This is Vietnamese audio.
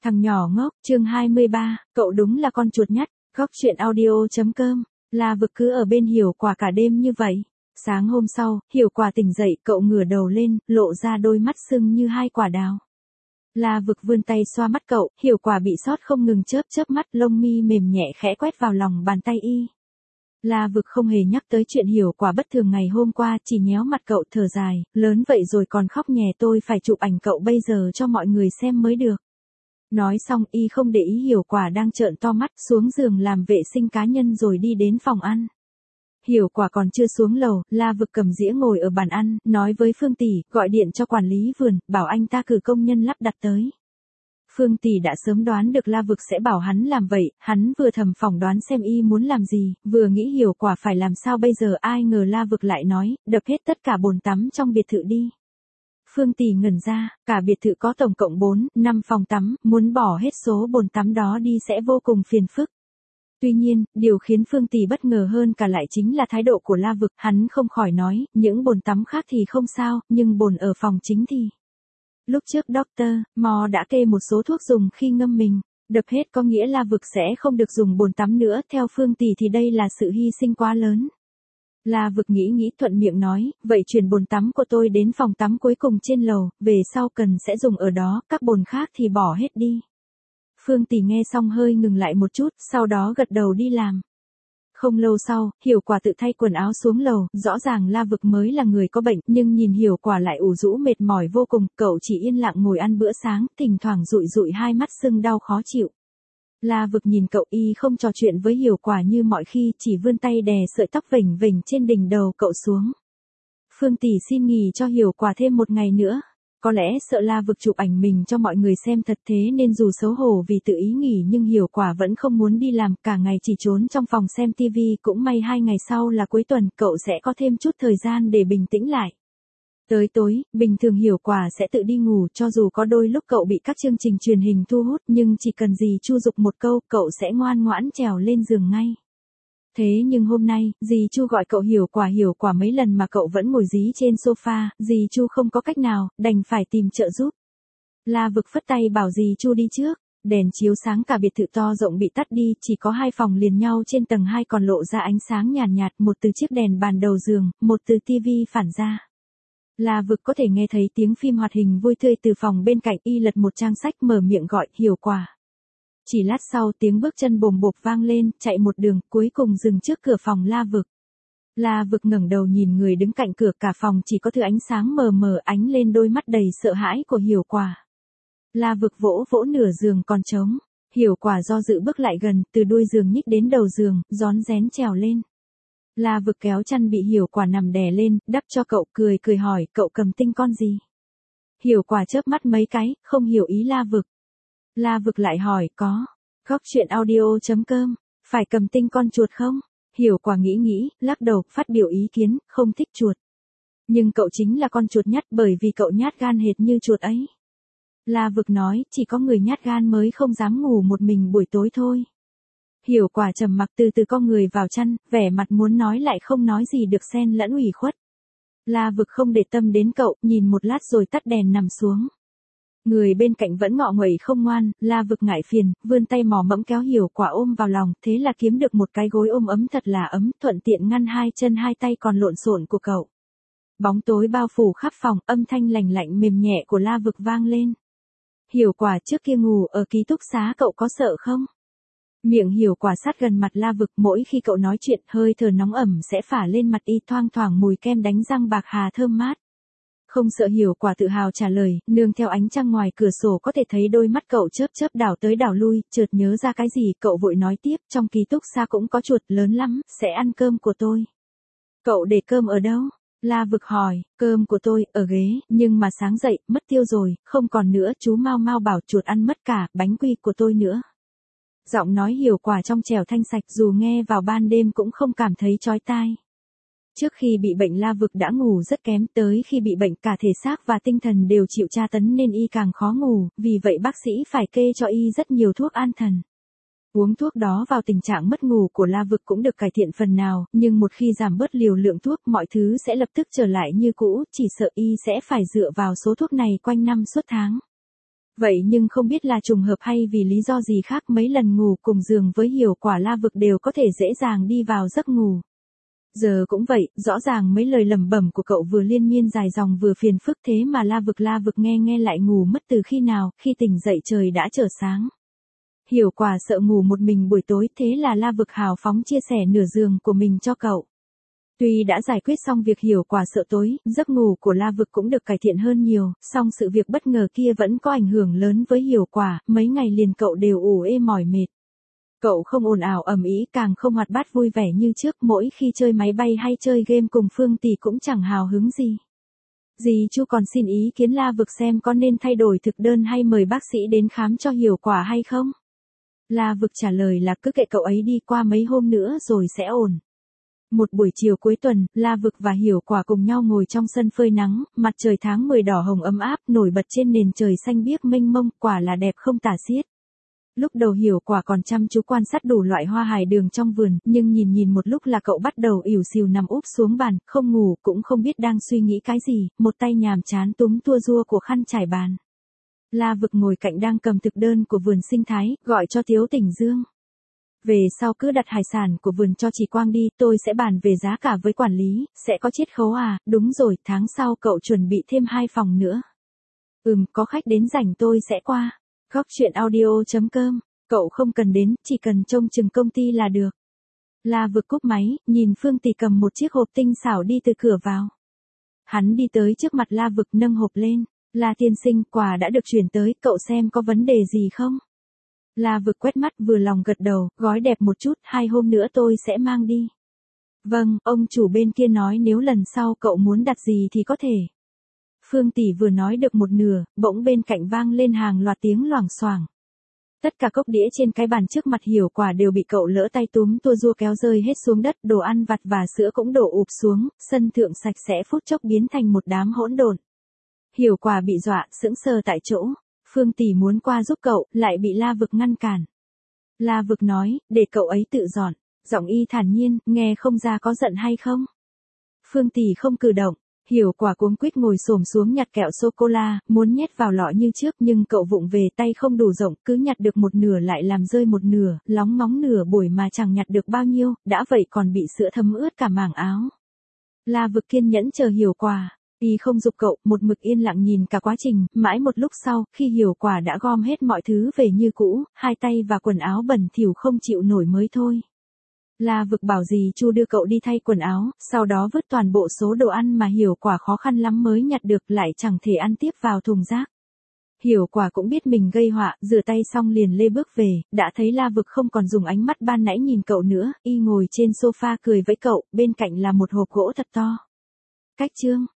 Thằng nhỏ ngốc, chương 23, cậu đúng là con chuột nhắt, góc chuyện audio.com, La Vực cứ ở bên Hiểu Quả cả đêm như vậy. Sáng hôm sau, Hiểu Quả tỉnh dậy, cậu ngửa đầu lên, lộ ra đôi mắt sưng như hai quả đào. La Vực vươn tay xoa mắt cậu, Hiểu Quả bị sốt không ngừng chớp chớp mắt, lông mi mềm nhẹ khẽ quét vào lòng bàn tay y. La Vực không hề nhắc tới chuyện Hiểu Quả bất thường ngày hôm qua, chỉ nhéo mặt cậu thở dài, lớn vậy rồi còn khóc nhè, tôi phải chụp ảnh cậu bây giờ cho mọi người xem mới được. Nói xong y không để ý Hiểu Quả đang trợn to mắt, xuống giường làm vệ sinh cá nhân rồi đi đến phòng ăn. Hiểu Quả còn chưa xuống lầu, La Vực cầm dĩa ngồi ở bàn ăn, nói với Phương Tỷ, gọi điện cho quản lý vườn, bảo anh ta cử công nhân lắp đặt tới. Phương Tỷ đã sớm đoán được La Vực sẽ bảo hắn làm vậy, hắn vừa thầm phỏng đoán xem y muốn làm gì, vừa nghĩ Hiểu Quả phải làm sao bây giờ, ai ngờ La Vực lại nói, đập hết tất cả bồn tắm trong biệt thự đi. Phương Tỷ ngẩn ra, cả biệt thự có tổng cộng 4-5 phòng tắm, muốn bỏ hết số bồn tắm đó đi sẽ vô cùng phiền phức. Tuy nhiên, điều khiến Phương Tỷ bất ngờ hơn cả lại chính là thái độ của La Vực, hắn không khỏi nói, những bồn tắm khác thì không sao, nhưng bồn ở phòng chính thì... Lúc trước Dr. Mo đã kê một số thuốc dùng khi ngâm mình, đập hết có nghĩa La Vực sẽ không được dùng bồn tắm nữa, theo Phương Tỷ thì đây là sự hy sinh quá lớn. La Vực nghĩ thuận miệng nói, vậy chuyển bồn tắm của tôi đến phòng tắm cuối cùng trên lầu, về sau cần sẽ dùng ở đó, các bồn khác thì bỏ hết đi. Phương Tỷ nghe xong hơi ngừng lại một chút, sau đó gật đầu đi làm. Không lâu sau, Hiểu Quả tự thay quần áo xuống lầu, rõ ràng La Vực mới là người có bệnh, nhưng nhìn Hiểu Quả lại ủ rũ mệt mỏi vô cùng, cậu chỉ yên lặng ngồi ăn bữa sáng, thỉnh thoảng dụi hai mắt sưng đau khó chịu. La Vực nhìn cậu y không trò chuyện với Hiểu Quả như mọi khi, chỉ vươn tay đè sợi tóc vểnh vểnh trên đỉnh đầu cậu xuống. Phương Tỷ xin nghỉ cho Hiểu Quả thêm một ngày nữa. Có lẽ sợ La Vực chụp ảnh mình cho mọi người xem thật thế nên dù xấu hổ vì tự ý nghỉ nhưng Hiểu Quả vẫn không muốn đi làm, cả ngày chỉ trốn trong phòng xem TV, cũng may 2 ngày sau là cuối tuần, cậu sẽ có thêm chút thời gian để bình tĩnh lại. Tới tối, bình thường Hiểu Quả sẽ tự đi ngủ, cho dù có đôi lúc cậu bị các chương trình truyền hình thu hút nhưng chỉ cần dì Chu giục một câu, cậu sẽ ngoan ngoãn trèo lên giường ngay. Thế nhưng hôm nay, dì Chu gọi cậu Hiểu Quả mấy lần mà cậu vẫn ngồi dí trên sofa, dì Chu không có cách nào, đành phải tìm trợ giúp. La Vực phất tay bảo dì Chu đi trước, đèn chiếu sáng cả biệt thự to rộng bị tắt đi, chỉ có 2 phòng liền nhau trên tầng 2 còn lộ ra ánh sáng nhàn nhạt, một từ chiếc đèn bàn đầu giường, một từ tivi phản ra. La Vực có thể nghe thấy tiếng phim hoạt hình vui tươi từ phòng bên cạnh, y lật một trang sách mở miệng gọi Hiểu Quả. Chỉ lát sau tiếng bước chân bồm bộp vang lên, chạy một đường, cuối cùng dừng trước cửa phòng La Vực. La Vực ngẩng đầu nhìn người đứng cạnh cửa, cả phòng chỉ có thứ ánh sáng mờ mờ ánh lên đôi mắt đầy sợ hãi của Hiểu Quả. La Vực vỗ vỗ nửa giường còn trống, Hiểu Quả do dự bước lại gần, từ đuôi giường nhích đến đầu giường, rón rén trèo lên. La Vực kéo chăn bị Hiểu Quả nằm đè lên, đắp cho cậu, cười hỏi, cậu cầm tinh con gì? Hiểu Quả chớp mắt mấy cái, không hiểu ý La Vực. La Vực lại hỏi, có. Góc chuyện audio.com, phải cầm tinh con chuột không? Hiểu Quả nghĩ, lắc đầu, phát biểu ý kiến, không thích chuột. Nhưng cậu chính là con chuột nhắt bởi vì cậu nhát gan hệt như chuột ấy. La Vực nói, chỉ có người nhát gan mới không dám ngủ một mình buổi tối thôi. Hiểu Quả trầm mặc từ từ con người vào chăn, vẻ mặt muốn nói lại không nói gì được, xen lẫn ủy khuất. La Vực không để tâm đến cậu, nhìn một lát rồi tắt đèn nằm xuống. Người bên cạnh vẫn ngọ nguậy không ngoan, La Vực ngại phiền, vươn tay mò mẫm kéo Hiểu Quả ôm vào lòng, thế là kiếm được một cái gối ôm ấm thật là ấm, thuận tiện ngăn hai chân hai tay còn lộn xộn của cậu. Bóng tối bao phủ khắp phòng, âm thanh lành lạnh mềm nhẹ của La Vực vang lên. Hiểu Quả, trước kia ngủ ở ký túc xá cậu có sợ không? Miệng Hiểu Quả sát gần mặt La Vực, mỗi khi cậu nói chuyện, hơi thở nóng ẩm sẽ phả lên mặt y, thoang thoảng mùi kem đánh răng bạc hà thơm mát. Không sợ, Hiểu Quả tự hào trả lời, nương theo ánh trăng ngoài cửa sổ có thể thấy đôi mắt cậu chớp chớp đảo tới đảo lui, chợt nhớ ra cái gì, cậu vội nói tiếp, trong ký túc xá cũng có chuột, lớn lắm, sẽ ăn cơm của tôi. Cậu để cơm ở đâu? La Vực hỏi, cơm của tôi, ở ghế, nhưng mà sáng dậy, mất tiêu rồi, không còn nữa, chú Mau Mau bảo chuột ăn mất cả, bánh quy của tôi nữa. Giọng nói Hiểu Quả trong trẻo thanh sạch, dù nghe vào ban đêm cũng không cảm thấy chói tai. Trước khi bị bệnh La Vực đã ngủ rất kém, tới khi bị bệnh cả thể xác và tinh thần đều chịu tra tấn nên y càng khó ngủ, vì vậy bác sĩ phải kê cho y rất nhiều thuốc an thần. Uống thuốc đó vào tình trạng mất ngủ của La Vực cũng được cải thiện phần nào, nhưng một khi giảm bớt liều lượng thuốc mọi thứ sẽ lập tức trở lại như cũ, chỉ sợ y sẽ phải dựa vào số thuốc này quanh năm suốt tháng. Vậy nhưng không biết là trùng hợp hay vì lý do gì khác mấy lần ngủ cùng giường với Hiểu Quả La Vực đều có thể dễ dàng đi vào giấc ngủ. Giờ cũng vậy, rõ ràng mấy lời lẩm bẩm của cậu vừa liên miên dài dòng vừa phiền phức thế mà La Vực nghe lại ngủ mất từ khi nào, khi tỉnh dậy trời đã trở sáng. Hiểu Quả sợ ngủ một mình buổi tối thế là La Vực hào phóng chia sẻ nửa giường của mình cho cậu. Tuy đã giải quyết xong việc Hiểu Quả sợ tối, giấc ngủ của La Vực cũng được cải thiện hơn nhiều, song sự việc bất ngờ kia vẫn có ảnh hưởng lớn với Hiểu Quả, mấy ngày liền cậu đều ủ ê mỏi mệt. Cậu không ồn ào ầm ĩ càng không hoạt bát vui vẻ như trước, mỗi khi chơi máy bay hay chơi game cùng Phương Tỷ cũng chẳng hào hứng gì. Dì Chu còn xin ý kiến La Vực xem có nên thay đổi thực đơn hay mời bác sĩ đến khám cho Hiểu Quả hay không. La Vực trả lời là cứ kệ cậu ấy đi, qua mấy hôm nữa rồi sẽ ổn. Một buổi chiều cuối tuần, La Vực và Hiểu Quả cùng nhau ngồi trong sân phơi nắng, mặt trời tháng 10 đỏ hồng ấm áp nổi bật trên nền trời xanh biếc mênh mông, quả là đẹp không tả xiết. Lúc đầu Hiểu Quả còn chăm chú quan sát đủ loại hoa hải đường trong vườn, nhưng nhìn một lúc là cậu bắt đầu ỉu xìu nằm úp xuống bàn, không ngủ, cũng không biết đang suy nghĩ cái gì, một tay nhàm chán túm tua rua của khăn trải bàn. La Vực ngồi cạnh đang cầm thực đơn của vườn sinh thái, gọi cho Tiếu Tỉnh Dương. Về sau cứ đặt hải sản của vườn cho chị Quang đi, tôi sẽ bàn về giá cả với quản lý, sẽ có chiết khấu à, đúng rồi, tháng sau cậu chuẩn bị thêm 2 phòng nữa. Có khách đến rảnh tôi sẽ qua. Góc chuyện audio.com, cậu không cần đến, chỉ cần trông chừng công ty là được. La Vực cúp máy, nhìn Phương Tỷ cầm một chiếc hộp tinh xảo đi từ cửa vào. Hắn đi tới trước mặt La Vực nâng hộp lên, La tiên sinh, quà đã được chuyển tới, cậu xem có vấn đề gì không? La Vực quét mắt vừa lòng gật đầu, gói đẹp một chút, 2 hôm nữa tôi sẽ mang đi. Vâng, ông chủ bên kia nói nếu lần sau cậu muốn đặt gì thì có thể. Phương Tỷ vừa nói được một nửa, bỗng bên cạnh vang lên hàng loạt tiếng loảng xoảng. Tất cả cốc đĩa trên cái bàn trước mặt Hiểu Quả đều bị cậu lỡ tay túm tua rua kéo rơi hết xuống đất, đồ ăn vặt và sữa cũng đổ ụp xuống, sân thượng sạch sẽ phút chốc biến thành một đám hỗn độn. Hiểu Quả bị dọa, sững sờ tại chỗ. Phương Tỷ muốn qua giúp cậu, lại bị La Vực ngăn cản. La Vực nói, để cậu ấy tự dọn, giọng y thản nhiên, nghe không ra có giận hay không. Phương Tỷ không cử động. Hiểu Quả cuống quýt ngồi xổm xuống nhặt kẹo sô-cô-la, muốn nhét vào lọ như trước nhưng cậu vụng về tay không đủ rộng, cứ nhặt được một nửa lại làm rơi một nửa, lóng ngóng nửa buổi mà chẳng nhặt được bao nhiêu, đã vậy còn bị sữa thấm ướt cả mảng áo. La Vực kiên nhẫn chờ Hiểu Quả, y không giục cậu, một mực yên lặng nhìn cả quá trình, mãi một lúc sau, khi Hiểu Quả đã gom hết mọi thứ về như cũ, hai tay và quần áo bẩn thỉu không chịu nổi mới thôi. La Vực bảo dì Chu đưa cậu đi thay quần áo, sau đó vứt toàn bộ số đồ ăn mà Hiểu Quả khó khăn lắm mới nhặt được lại chẳng thể ăn tiếp vào thùng rác. Hiểu Quả cũng biết mình gây họa, rửa tay xong liền lê bước về, đã thấy La Vực không còn dùng ánh mắt ban nãy nhìn cậu nữa, y ngồi trên sofa cười với cậu, bên cạnh là một hộp gỗ thật to. Cách chương